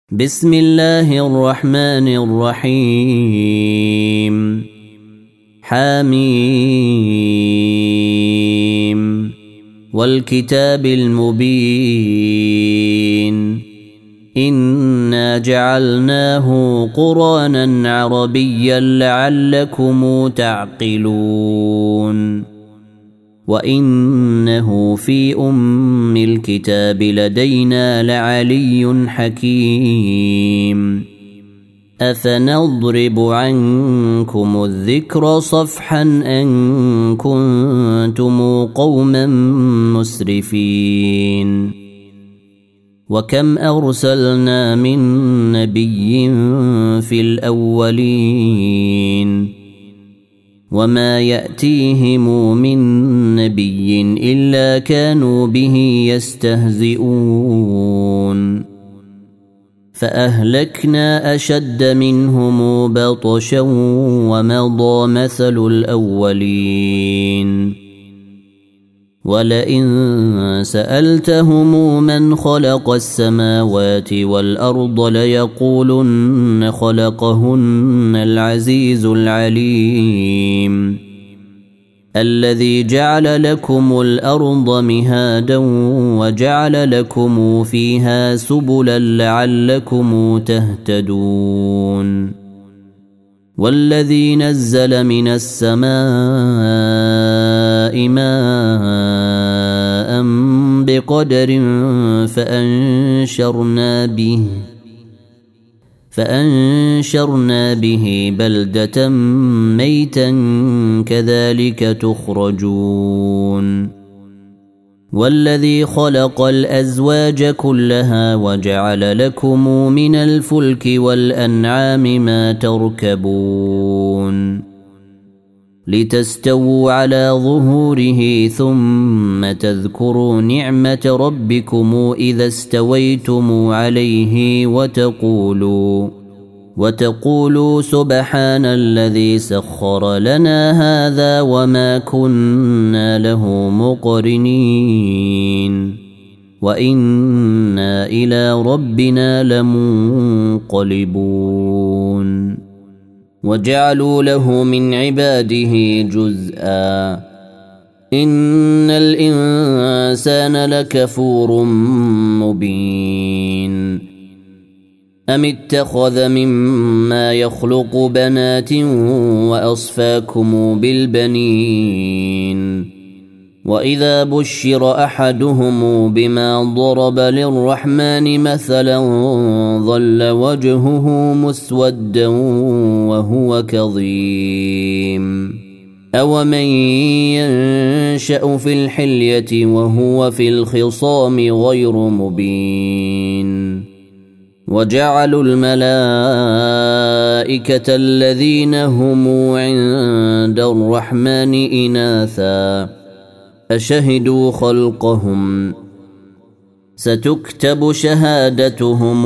بسم الله الرحمن الرحيم حميم والكتاب المبين إنا جعلناه قرآنا عربيا لعلكم تعقلون وإنه في أم الكتاب لدينا لعلي حكيم أفنضرب عنكم الذكر صفحا أن كنتم قوما مسرفين وكم أرسلنا من نبي في الأولين وما يأتيهم من نبي إلا كانوا به يستهزئون فأهلكنا أشد منهم بطشا ومضى مثل الأولين ولئن سألتهم من خلق السماوات والأرض ليقولن خلقهن العزيز العليم الذي جعل لكم الأرض مهادا وجعل لكم فيها سبلا لعلكم تهتدون والذي نزل من السماء ماء بقدر فأنشرنا به بلدة ميتا كذلك تخرجون والذي خلق الأزواج كلها وجعل لكم من الفلك والأنعام ما تركبون لتستووا على ظهوره ثم تذكروا نعمة ربكم إذا استويتم عليه وتقولوا سبحان الذي سخر لنا هذا وما كنا له مقرنين وإنا إلى ربنا لمنقلبون وجعلوا له من عباده جزءا إن الإنسان لكفور مبين أم اتخذ مما يخلق بنات وأصفاكم بالبنين وإذا بشر أحدهم بما ضرب للرحمن مثلا ظل وجهه مسودا وهو كظيم أومن ينشأ في الحلية وهو في الخصام غير مبين وجعلوا الملائكة الذين هم عند الرحمن إناثا أشهدوا خلقهم ستكتب شهادتهم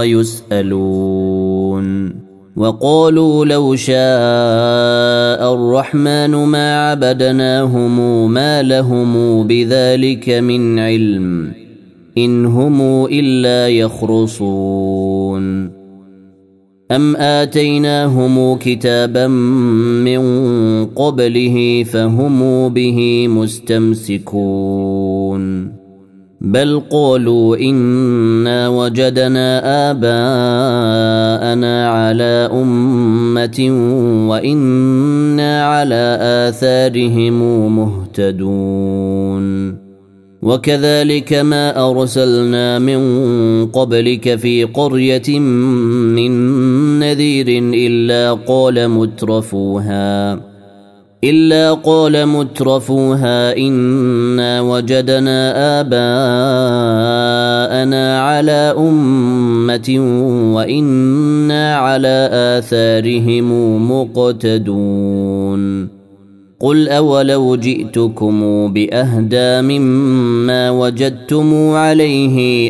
ويسألون وقالوا لو شاء الرحمن ما عبدناهم ما لهم بذلك من علم إن هم إلا يخرصون أم آتيناهم كتابا من قبله فهم به مستمسكون بل قالوا إنا وجدنا آباءنا على أمة وإنا على آثارهم مهتدون وكذلك ما أرسلنا من قبلك في قرية من نذير إلا قال مترفوها إنا وجدنا آباءنا على أمة وإنا على آثارهم مقتدون قل أولو جئتكم بأهدى مما وجدتم عليه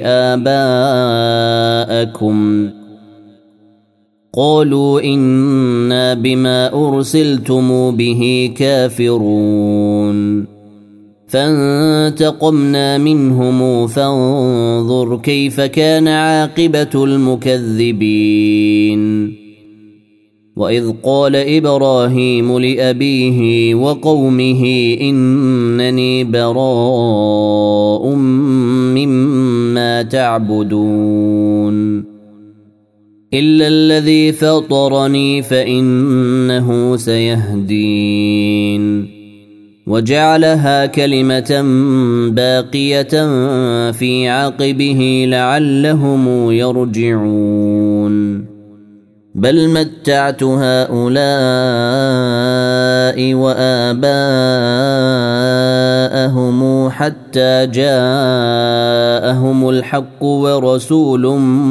آباءكم قالوا إنا بما أرسلتم به كافرون فانتقمنا منهم فانظر كيف كان عاقبة المكذبين. وإذ قال إبراهيم لأبيه وقومه إنني براء مما تعبدون إلا الذي فطرني فإنه سيهدين. وجعلها كلمة باقية في عقبه لعلهم يرجعون. بل متعت هؤلاء وآباءهم حتى جاءهم الحق ورسول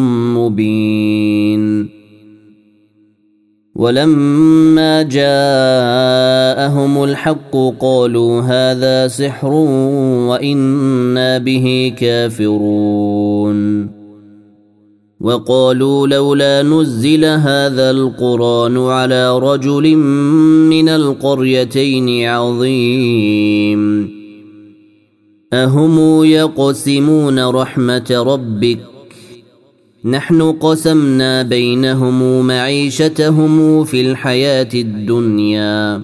مبين. ولما جاءهم الحق قالوا هذا سحر وإنا به كافرون. وقالوا لولا نزل هذا القرآن على رجل من القريتين عظيم أهم يقسمون رحمة ربك نحن قسمنا بينهم معيشتهم في الحياة الدنيا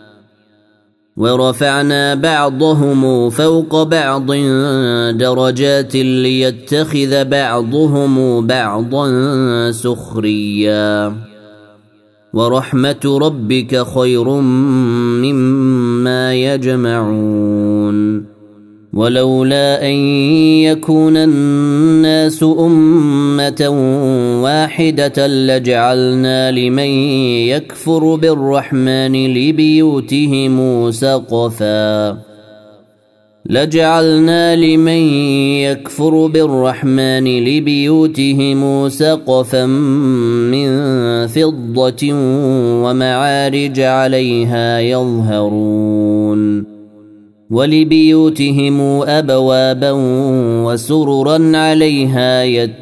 ورفعنا بعضهم فوق بعض درجات ليتخذ بعضهم بعضا سخريا ورحمة ربك خير مما يجمعون. ولولا أن يكون الناس أمة واحدة لجعلنا لمن يكفر بالرحمن لبيوتهم سقفا من فضة ومعارج عليها يظهرون ولبيوتهم أبوابا وسررا عليها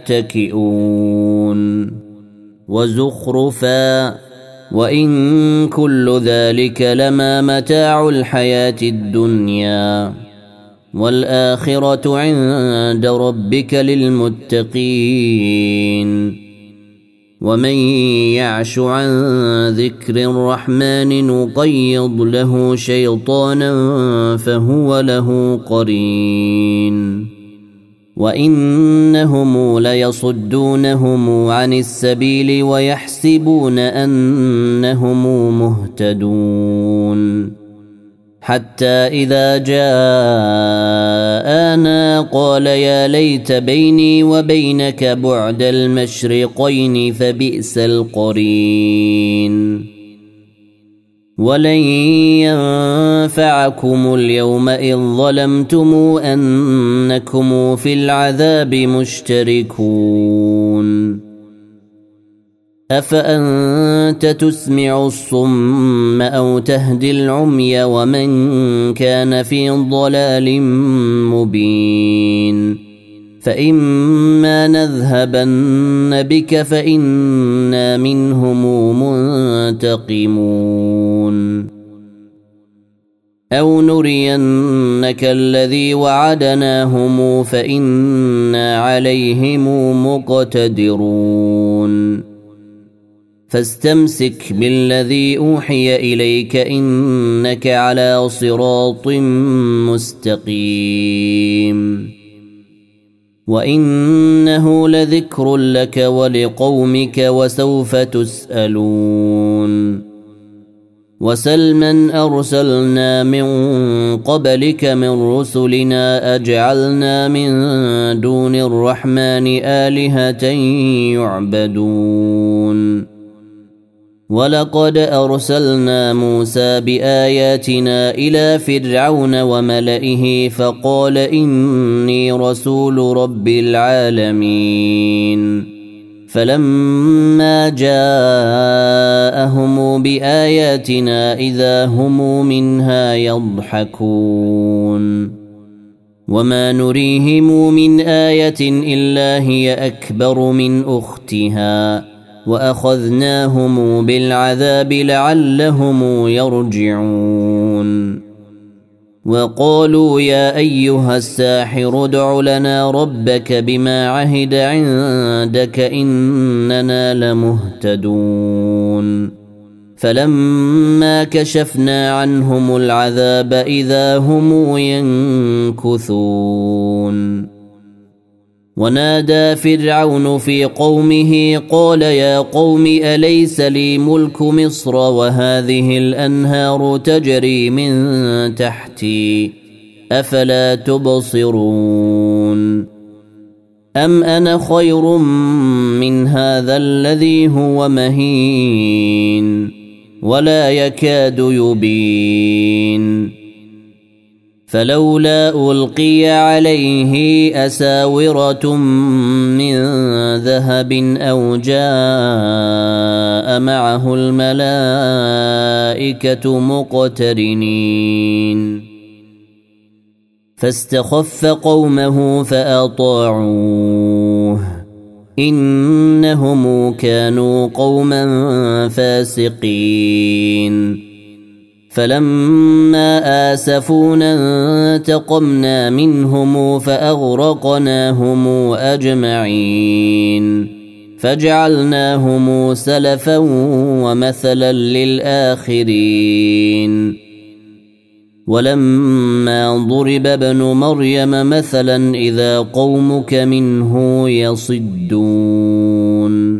يتكئون وزخرفا وإن كل ذلك لما متاع الحياة الدنيا والآخرة عند ربك للمتقين. ومن يعش عن ذكر الرحمن نقيض له شيطانا فهو له قرين وإنهم ليصدونهم عن السبيل ويحسبون أنهم مهتدون حتى إذا جاءنا قال يا ليت بيني وبينك بعد المشرقين فبئس القرين. ولن ينفعكم اليوم إذ ظلمتم أنكم في العذاب مشتركون. أفأنت تسمع الصم أو تهدي العمي ومن كان في ضلال مبين. فإما نذهبن بك فإنا منهم منتقمون أو نرينك الذي وعدناهم فإنا عليهم مقتدرون. فاستمسك بالذي أوحي إليك إنك على صراط مستقيم وإنه لذكر لك ولقومك وسوف تسألون. وسل من أرسلنا من قبلك من رسلنا أجعلنا من دون الرحمن آلهة يعبدون. ولقد أرسلنا موسى بآياتنا إلى فرعون وملئه فقال إني رسول رب العالمين. فلما جاءهم بآياتنا إذا هم منها يضحكون. وما نريهم من آية إلا هي أكبر من أختها وأخذناهم بالعذاب لعلهم يرجعون. وقالوا يا أيها الساحر ادع لنا ربك بما عهد عندك إننا لمهتدون فلما كشفنا عنهم العذاب إذا هم ينكثون ونادى فرعون في قومه قال يا قوم أليس لي ملك مصر وهذه الأنهار تجري من تحتي أفلا تبصرون أم أنا خير من هذا الذي هو مهين ولا يكاد يبين فلولا ألقي عليه أساورة من ذهب أو جاء معه الملائكة مقترنين فاستخف قومه فأطاعوه إنهم كانوا قوما فاسقين فلما آسفونا انتقمنا منهم فأغرقناهم أجمعين فجعلناهم سلفا ومثلا للآخرين ولما ضرب ابن مريم مثلا إذا قومك منه يصدون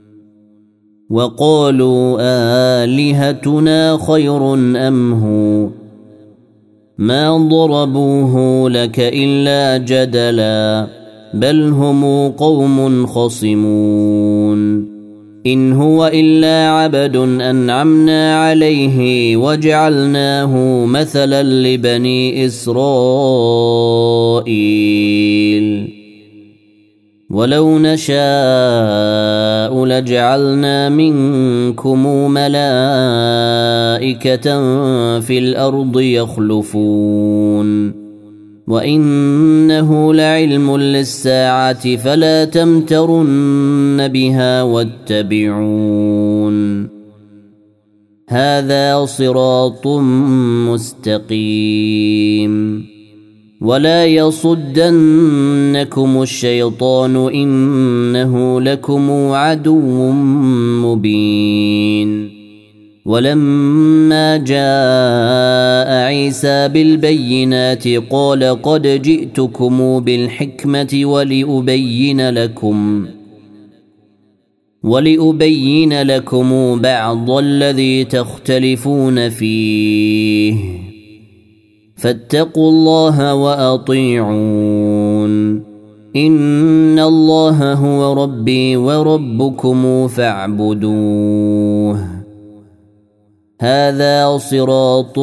وقالوا آلهتنا خير أم هو ما ضربوه لك إلا جدلا بل هم قوم خصمون إن هو إلا عبد أنعمنا عليه وجعلناه مثلا لبني إسرائيل ولو نشاء لجعلنا منكم ملائكة في الأرض يخلفون وإنه لعلم للساعة فلا تمترن بها واتبعون هذا صراط مستقيم ولا يصدنكم الشيطان إنه لكم عدو مبين ولما جاء عيسى بالبينات قال قد جئتكم بالحكمة ولأبين لكم بعض الذي تختلفون فيه فاتقوا الله وأطيعون إن الله هو ربي وربكم فاعبدوه هذا صراط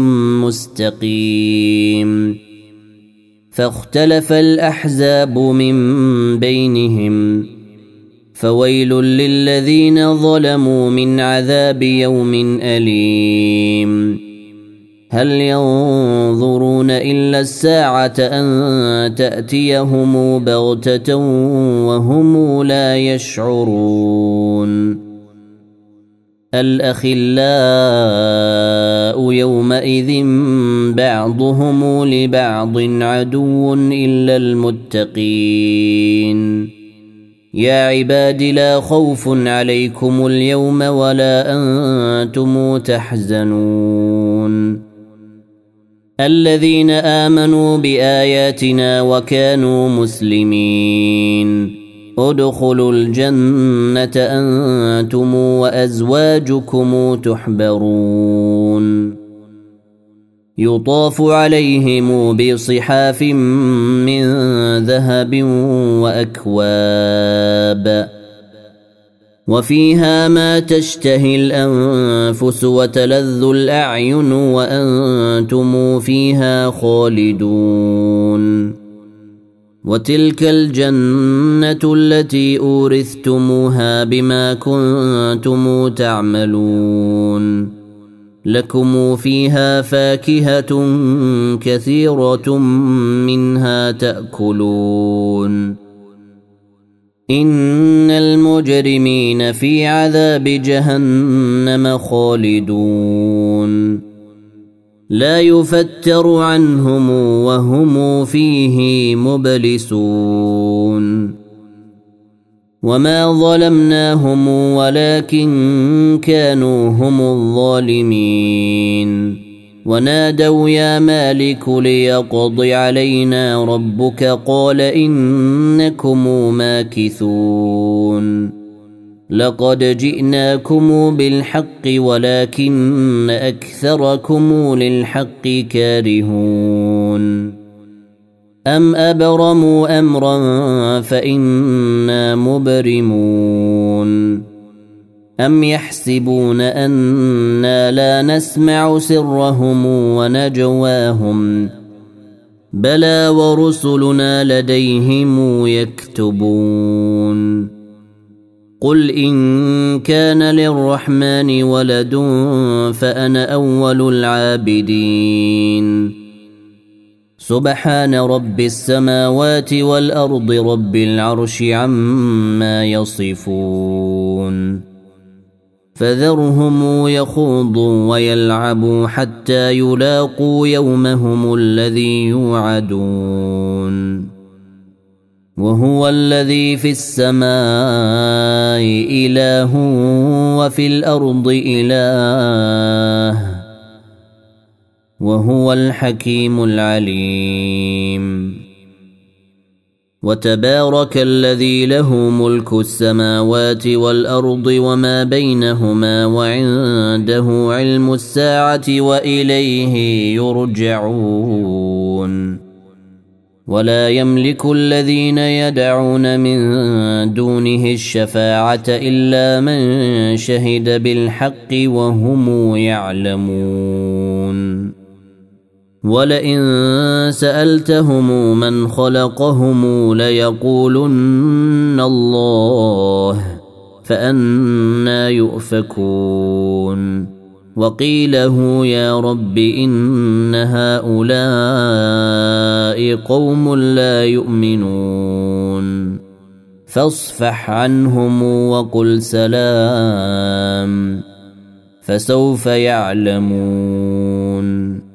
مستقيم فاختلف الأحزاب من بينهم فويل للذين ظلموا من عذاب يوم أليم هل ينظرون إلا الساعة أن تأتيهم بغتة وهم لا يشعرون الأخلاء يومئذ بعضهم لبعض عدو إلا المتقين يا عباد لا خوف عليكم اليوم ولا أنتم تحزنون الذين آمنوا بآياتنا وكانوا مسلمين ادخلوا الجنة أنتم وأزواجكم تحبرون يطاف عليهم بصحاف من ذهب وأكواب وفيها ما تشتهي الأنفس وتلذ الأعين وأنتم فيها خالدون وتلك الجنة التي أورثتموها بما كنتم تعملون لكم فيها فاكهة كثيرة منها تأكلون إن المجرمين في عذاب جهنم خالدون لا يفتر عنهم وهم فيه مبلسون وما ظلمناهم ولكن كانوا هم الظالمين ونادوا يا مالك ليقض علينا ربك قال إنكم ماكثون لقد جئناكم بالحق ولكن أكثركم للحق كارهون أم أبرموا أمرا فإنا مبرمون أم يحسبون أنا لا نسمع سرهم ونجواهم بلى ورسلنا لديهم يكتبون قل إن كان للرحمن ولد فأنا أول العابدين سبحان رب السماوات والأرض رب العرش عما يصفون فذرهم يخوضوا ويلعبوا حتى يلاقوا يومهم الذي يوعدون وهو الذي في السماء إله وفي الأرض إله وهو الحكيم العليم وتبارك الذي له ملك السماوات والأرض وما بينهما وعنده علم الساعة وإليه يرجعون ولا يملك الذين يدعون من دونه الشفاعة إلا من شهد بالحق وهم يعلمون ولئن سألتهم من خلقهم ليقولن الله فأنى يؤفكون وقيله يا رب إن هؤلاء قوم لا يؤمنون فاصفح عنهم وقل سلام فسوف يعلمون